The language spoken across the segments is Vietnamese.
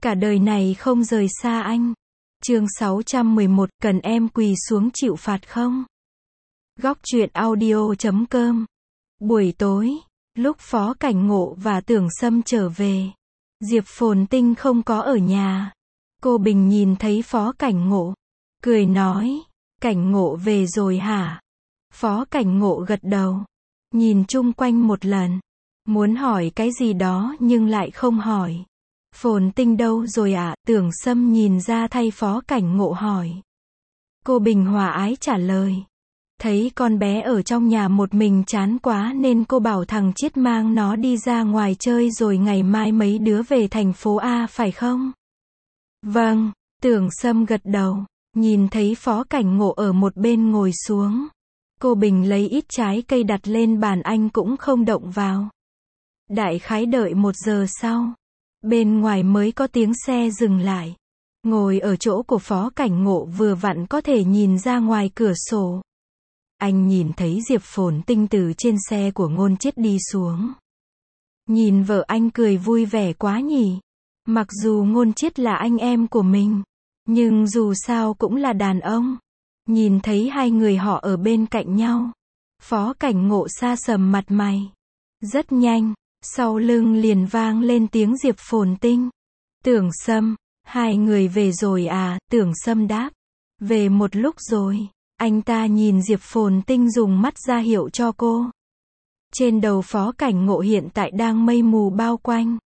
cả đời này không rời xa anh. Chương 611, cần em quỳ xuống chịu phạt không? Góc truyện audio.com. Buổi tối, lúc Phó Cảnh Ngộ và Tưởng Sâm trở về, Diệp Phồn Tinh không có ở nhà. Cô Bình nhìn thấy Phó Cảnh Ngộ, cười nói, Cảnh Ngộ về rồi hả? Phó Cảnh Ngộ gật đầu, nhìn chung quanh một lần, muốn hỏi cái gì đó nhưng lại không hỏi. Phồn Tinh đâu rồi ạ? Tưởng Sâm nhìn ra thay Phó Cảnh Ngộ hỏi. Cô Bình hòa ái trả lời, thấy con bé ở trong nhà một mình chán quá nên cô bảo thằng Chiết mang nó đi ra ngoài chơi rồi ngày mai mấy đứa về thành phố A phải không? Vâng, Tưởng Sâm gật đầu, nhìn thấy Phó Cảnh Ngộ ở một bên ngồi xuống. Cô Bình lấy ít trái cây đặt lên bàn, anh cũng không động vào. Đại khái đợi 1 giờ sau, bên ngoài mới có tiếng xe dừng lại. Ngồi ở chỗ của Phó Cảnh Ngộ vừa vặn có thể nhìn ra ngoài cửa sổ. Anh nhìn thấy Diệp Phồn Tinh từ trên xe của Ngôn Chiết đi xuống. Nhìn vợ anh cười vui vẻ quá nhỉ. Mặc dù Ngôn Chiết là anh em của mình, nhưng dù sao cũng là đàn ông. Nhìn thấy hai người họ ở bên cạnh nhau, Phó Cảnh Ngộ sa sầm mặt mày. Rất nhanh, sau lưng liền vang lên tiếng Diệp Phồn Tinh. Tưởng Sâm, hai người về rồi à? Tưởng Sâm đáp, về một lúc rồi. Anh ta nhìn Diệp Phồn Tinh dùng mắt ra hiệu cho cô. Trên đầu Phó Cảnh Ngộ hiện tại đang mây mù bao quanh.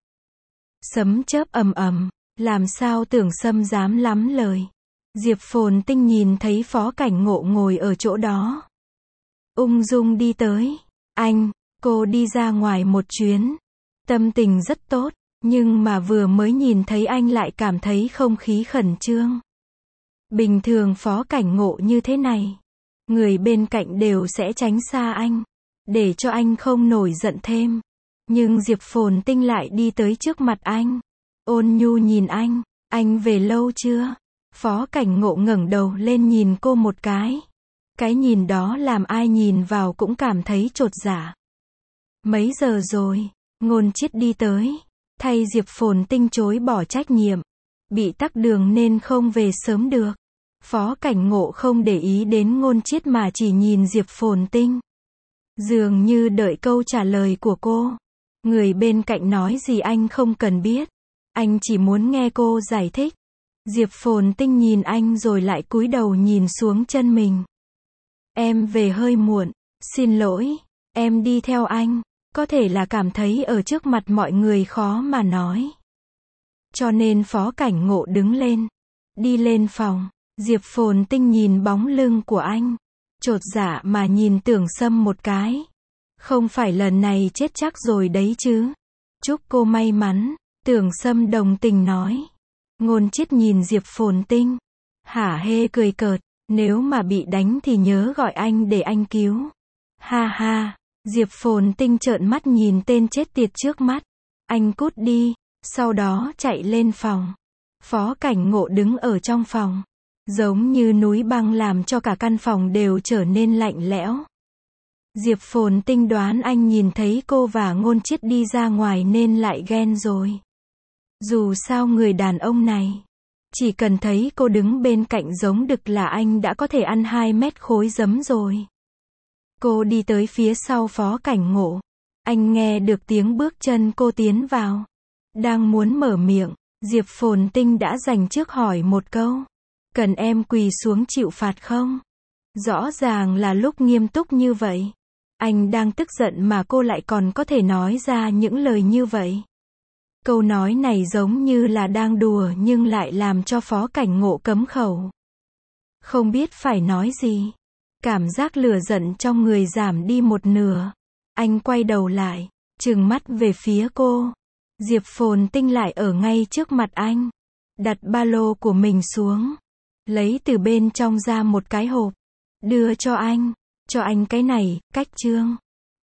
Sấm chớp ầm ầm, làm sao Tưởng Sâm dám lắm lời. Diệp Phồn Tinh nhìn thấy Phó Cảnh Ngộ ngồi ở chỗ đó, ung dung đi tới. Anh, cô đi ra ngoài một chuyến. Tâm tình rất tốt, nhưng mà vừa mới nhìn thấy anh lại cảm thấy không khí khẩn trương. Bình thường Phó Cảnh Ngộ như thế này, người bên cạnh đều sẽ tránh xa anh, để cho anh không nổi giận thêm. Nhưng Diệp Phồn Tinh lại đi tới trước mặt anh, ôn nhu nhìn anh về lâu chưa? Phó Cảnh Ngộ ngẩng đầu lên nhìn cô một cái. Cái nhìn đó làm ai nhìn vào cũng cảm thấy chột dạ. Mấy giờ rồi? Ngôn Chiết đi tới, thay Diệp Phồn Tinh chối bỏ trách nhiệm. Bị tắc đường nên không về sớm được. Phó Cảnh Ngộ không để ý đến Ngôn Chiết mà chỉ nhìn Diệp Phồn Tinh, dường như đợi câu trả lời của cô. Người bên cạnh nói gì anh không cần biết, anh chỉ muốn nghe cô giải thích. Diệp Phồn Tinh nhìn anh rồi lại cúi đầu nhìn xuống chân mình. Em về hơi muộn, xin lỗi, em đi theo anh, có thể là cảm thấy ở trước mặt mọi người khó mà nói. Cho nên Phó Cảnh Ngộ đứng lên, đi lên phòng. Diệp Phồn Tinh nhìn bóng lưng của anh, chột dạ mà nhìn Tưởng Sâm một cái. Không phải lần này chết chắc rồi đấy chứ? Chúc cô may mắn, Tưởng Sâm đồng tình nói. Ngôn Chiết nhìn Diệp Phồn Tinh, hả hê cười cợt, nếu mà bị đánh thì nhớ gọi anh để anh cứu. Ha ha, Diệp Phồn Tinh trợn mắt nhìn tên chết tiệt trước mắt. Anh cút đi, sau đó chạy lên phòng. Phó Cảnh Ngộ đứng ở trong phòng, giống như núi băng làm cho cả căn phòng đều trở nên lạnh lẽo. Diệp Phồn Tinh đoán anh nhìn thấy cô và Ngôn Chiết đi ra ngoài nên lại ghen rồi. Dù sao người đàn ông này, chỉ cần thấy cô đứng bên cạnh giống đực là anh đã có thể ăn 2 mét khối giấm rồi. Cô đi tới phía sau Phó Cảnh Ngộ. Anh nghe được tiếng bước chân cô tiến vào. Đang muốn mở miệng, Diệp Phồn Tinh đã dành trước hỏi một câu. Cần em quỳ xuống chịu phạt không? Rõ ràng là lúc nghiêm túc như vậy. Anh đang tức giận mà cô lại còn có thể nói ra những lời như vậy. Câu nói này giống như là đang đùa nhưng lại làm cho Phó Cảnh Ngộ cấm khẩu. Không biết phải nói gì. Cảm giác lửa giận trong người giảm đi một nửa. Anh quay đầu lại, trừng mắt về phía cô. Diệp Phồn Tinh lại ở ngay trước mặt anh, đặt ba lô của mình xuống, lấy từ bên trong ra một cái hộp, đưa cho anh cái này, cách trương.